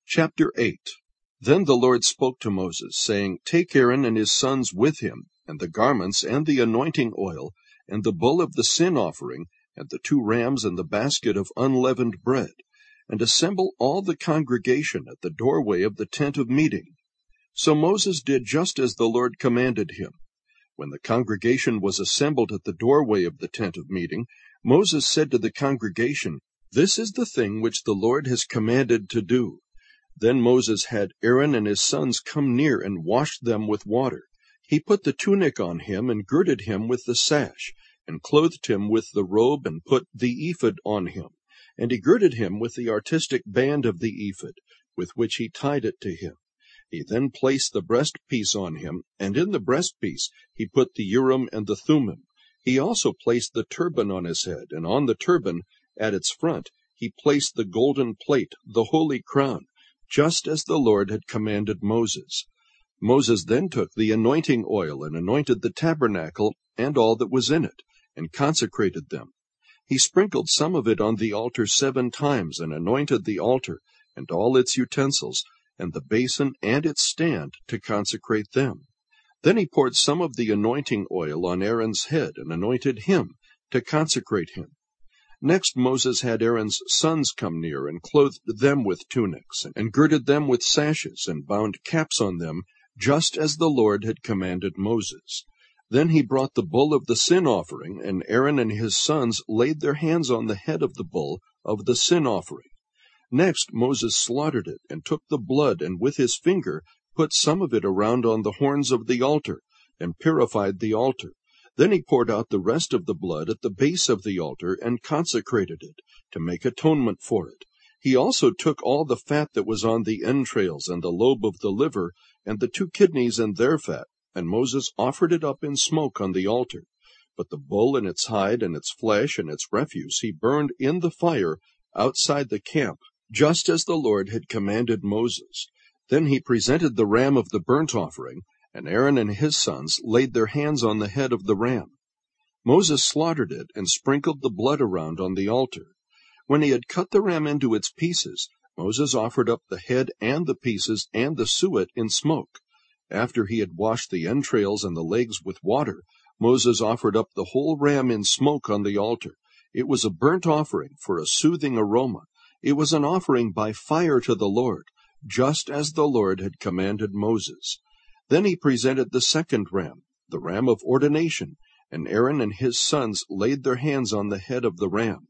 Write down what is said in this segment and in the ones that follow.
Chapter 8. Then the Lord spoke to Moses, saying, Take Aaron and his sons with him, and the garments, and the anointing oil, and the bull of the sin offering, and the 2 rams, and the basket of unleavened bread, and assemble all the congregation at the doorway of the tent of meeting. So Moses did just as the Lord commanded him. When the congregation was assembled at the doorway of the tent of meeting, Moses said to the congregation, This is the thing which the Lord has commanded to do. Then Moses had Aaron and his sons come near and washed them with water. He put the tunic on him and girded him with the sash, and clothed him with the robe and put the ephod on him. And he girded him with the artistic band of the ephod, with which he tied it to him. He then placed the breastpiece on him, and in the breastpiece he put the Urim and the Thummim. He also placed the turban on his head, and on the turban, at its front, he placed the golden plate, the holy crown, just as the Lord had commanded Moses. Moses then took the anointing oil and anointed the tabernacle and all that was in it, and consecrated them. He sprinkled some of it on the altar 7 times, and anointed the altar and all its utensils, and the basin and its stand, to consecrate them. Then he poured some of the anointing oil on Aaron's head, and anointed him, to consecrate him. Next Moses had Aaron's sons come near, and clothed them with tunics, and girded them with sashes, and bound caps on them, just as the Lord had commanded Moses. Then he brought the bull of the sin offering, and Aaron and his sons laid their hands on the head of the bull of the sin offering. Next Moses slaughtered it, and took the blood, and with his finger put some of it around on the horns of the altar, and purified the altar. Then he poured out the rest of the blood at the base of the altar, and consecrated it, to make atonement for it. He also took all the fat that was on the entrails, and the lobe of the liver, and the 2 kidneys and their fat, and Moses offered it up in smoke on the altar. But the bull and its hide, and its flesh, and its refuse he burned in the fire outside the camp, just as the Lord had commanded Moses. Then he presented the ram of the burnt offering, and Aaron and his sons laid their hands on the head of the ram. Moses slaughtered it, and sprinkled the blood around on the altar. When he had cut the ram into its pieces, Moses offered up the head and the pieces and the suet in smoke. After he had washed the entrails and the legs with water, Moses offered up the whole ram in smoke on the altar. It was a burnt offering for a soothing aroma. It was an offering by fire to the Lord, just as the Lord had commanded Moses. Then he presented the second ram, the ram of ordination, and Aaron and his sons laid their hands on the head of the ram.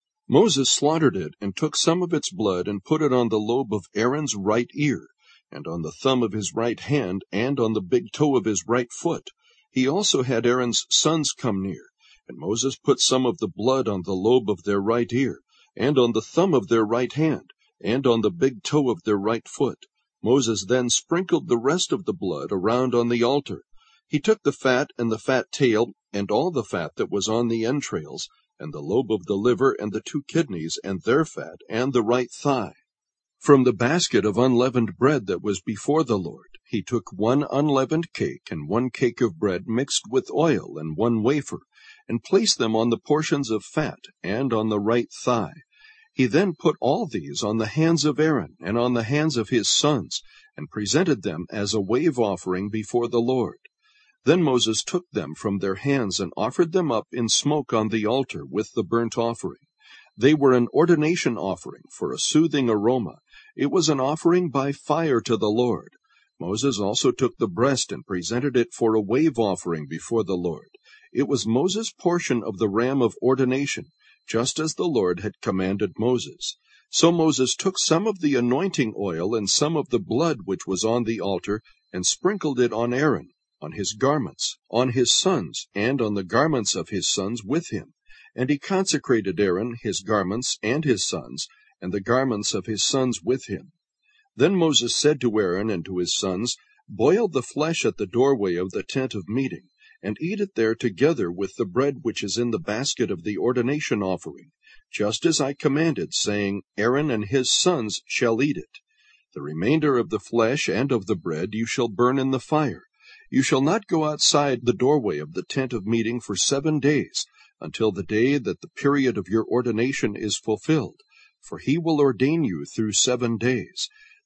Moses slaughtered it, and took some of its blood, and put it on the lobe of Aaron's right ear, and on the thumb of his right hand, and on the big toe of his right foot. He also had Aaron's sons come near, and Moses put some of the blood on the lobe of their right ear, and on the thumb of their right hand, and on the big toe of their right foot. Moses then sprinkled the rest of the blood around on the altar. He took the fat and the fat tail, and all the fat that was on the entrails, and the lobe of the liver, and the 2 kidneys, and their fat, and the right thigh. From the basket of unleavened bread that was before the Lord, he took 1 unleavened cake, and 1 cake of bread mixed with oil, and 1 wafer, and placed them on the portions of fat, and on the right thigh. He then put all these on the hands of Aaron, and on the hands of his sons, and presented them as a wave offering before the Lord. Then Moses took them from their hands, and offered them up in smoke on the altar with the burnt offering. They were an ordination offering for a soothing aroma. It was an offering by fire to the Lord. Moses also took the breast, and presented it for a wave offering before the Lord. It was Moses' portion of the ram of ordination, just as the Lord had commanded Moses. So Moses took some of the anointing oil and some of the blood which was on the altar, and sprinkled it on Aaron, on his garments, on his sons, and on the garments of his sons with him. And he consecrated Aaron, his garments, and his sons, and the garments of his sons with him. Then Moses said to Aaron and to his sons, Boil the flesh at the doorway of the tent of meeting, and eat it there together with the bread which is in the basket of the ordination offering, just as I commanded, saying, Aaron and his sons shall eat it. The remainder of the flesh and of the bread you shall burn in the fire. You shall not go outside the doorway of the tent of meeting for 7 days, until the day that the period of your ordination is fulfilled, for he will ordain you through 7 days.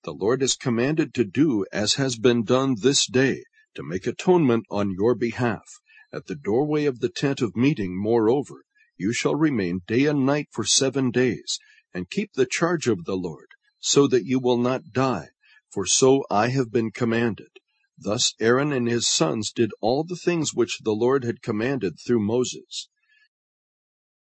The Lord has commanded to do as has been done this day, to make atonement on your behalf. At the doorway of the tent of meeting, moreover, you shall remain day and night for 7 days, and keep the charge of the Lord, so that you will not die, for so I have been commanded. Thus Aaron and his sons did all the things which the Lord had commanded through Moses.